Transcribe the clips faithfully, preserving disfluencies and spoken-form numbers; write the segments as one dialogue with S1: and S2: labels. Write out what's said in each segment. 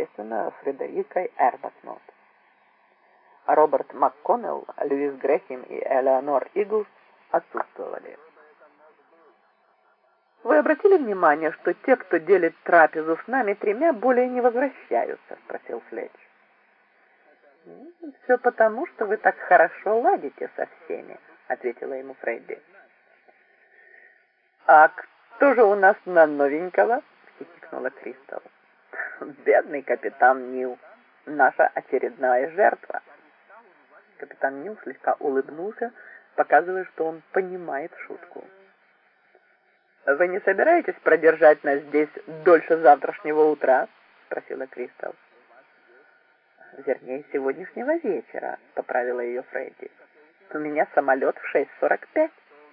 S1: естественно, Фредерикой Эрбатнот. А Роберт МакКоннелл, Льюис Грэхем и Элеонор Иглс отсутствовали. «Вы обратили внимание, что те, кто делит трапезу с нами тремя, более не возвращаются?» — спросил Флетч. «Все потому, что вы так хорошо ладите со всеми», — ответила ему Фредди. «А кто же у нас на новенького?» — хихикнула Кристал. «Бедный капитан Нил, наша очередная жертва». Капитан Нил слегка улыбнулся, показывая, что он понимает шутку. «Вы не собираетесь продержать нас здесь дольше завтрашнего утра?» — спросила Кристал. «Вернее, сегодняшнего вечера», — поправила ее Фредди. «У меня самолет в шесть сорок пять».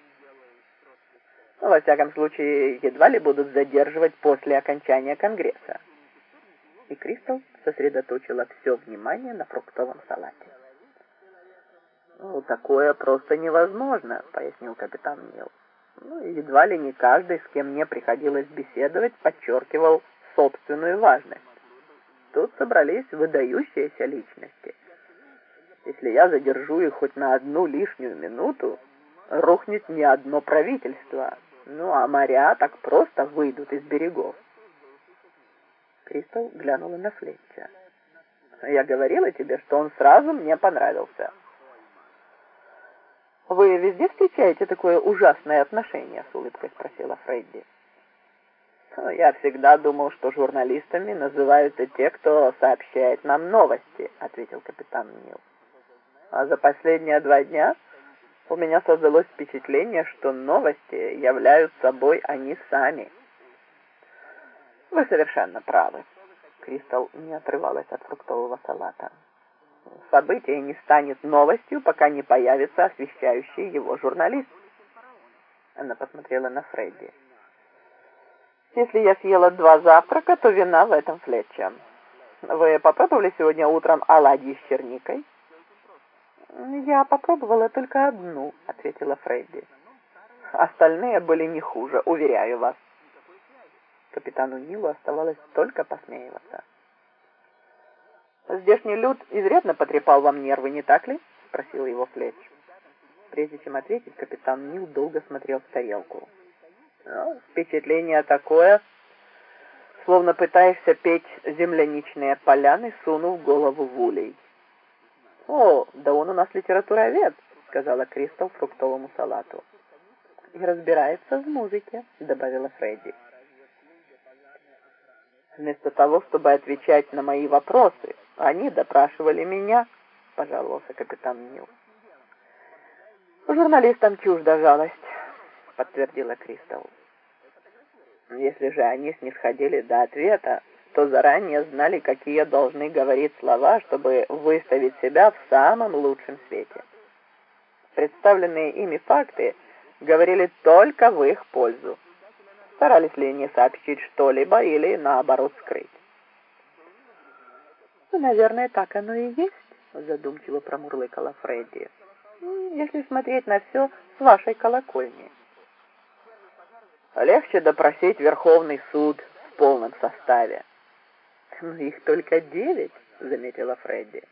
S1: «Во всяком случае, едва ли будут задерживать после окончания Конгресса». И Кристал сосредоточила все внимание на фруктовом салате. «Ну, такое просто невозможно», — пояснил капитан Нил. «Ну, едва ли не каждый, с кем мне приходилось беседовать, подчеркивал собственную важность. Тут собрались выдающиеся личности. Если я задержу их хоть на одну лишнюю минуту, рухнет не одно правительство, ну а моря так просто выйдут из берегов». Кристал глянула на Флетча. «Я говорила тебе, что он сразу мне понравился». «Вы везде встречаете такое ужасное отношение?» — с улыбкой спросила Фредди. «Я всегда думал, что журналистами называются те, кто сообщает нам новости», — ответил капитан Нил. «А за последние два дня у меня создалось впечатление, что новости являются собой они сами». «Вы совершенно правы». Кристал не отрывалась от фруктового салата. «Событие не станет новостью, пока не появится освещающий его журналист». Она посмотрела на Фредди. «Если я съела два завтрака, то вина в этом Флетча. Вы попробовали сегодня утром оладьи с черникой?» «Я попробовала только одну», — ответила Фредди. «Остальные были не хуже, уверяю вас». Капитану Нилу оставалось только посмеиваться. «Здешний люд изрядно потрепал вам нервы, не так ли?» — спросил его Флетч. Прежде чем ответить, капитан Нил долго смотрел в тарелку. «Ну, впечатление такое, словно пытаешься петь земляничные поляны, сунув голову в улей». «О, да он у нас литературовед», — сказала Кристал фруктовому салату. «И разбирается в музыке», — добавила Фредди. «Вместо того, чтобы отвечать на мои вопросы, они допрашивали меня», — пожаловался капитан Нил. «Журналистам чужда жалость», — подтвердила Кристал. «Если же они снисходили до ответа, то заранее знали, какие должны говорить слова, чтобы выставить себя в самом лучшем свете. Представленные ими факты говорили только в их пользу. Старались ли не сообщить что-либо или, наоборот, скрыть?» «Наверное, так оно и есть», — задумчиво промурлыкала Фредди. «Если смотреть на все с вашей колокольни». «Легче допросить Верховный суд в полном составе». «Ну, их только девять», — заметила Фредди.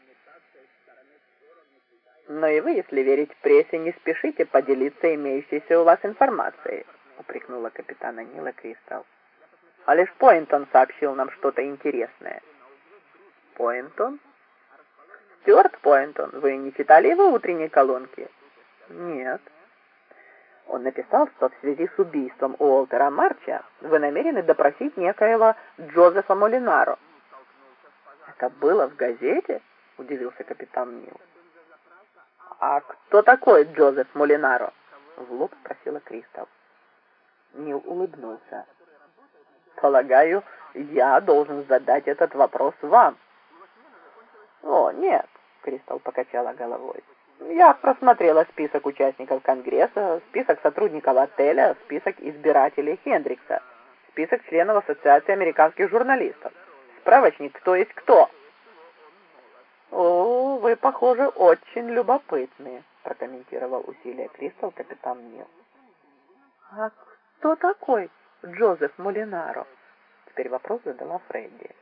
S1: «Но и вы, если верить прессе, не спешите поделиться имеющейся у вас информацией», — упрекнула капитана Нила Кристал. «А лишь Пойнтон сообщил нам что-то интересное». «Пойнтон? Стюарт Пойнтон. Вы не читали его утренней колонки?» «Нет». Он написал, что в связи с убийством Уолтера Марча вы намерены допросить некоего Джозефа Молинаро. «Это было в газете?» — удивился капитан Нил. «А кто такой Джозеф Молинаро?» — в лоб спросила Кристал. Нил улыбнулся. «Полагаю, я должен задать этот вопрос вам». «О, нет», — Кристал покачала головой. «Я просмотрела список участников Конгресса, список сотрудников отеля, список избирателей Хендрикса, список членов Ассоциации американских журналистов, справочник «Кто есть кто». «О, вы, похоже, очень любопытны», — прокомментировал усилия Кристал капитан Нил. «А кто такой Джозеф Молинаро?» — теперь вопрос задала Фредди.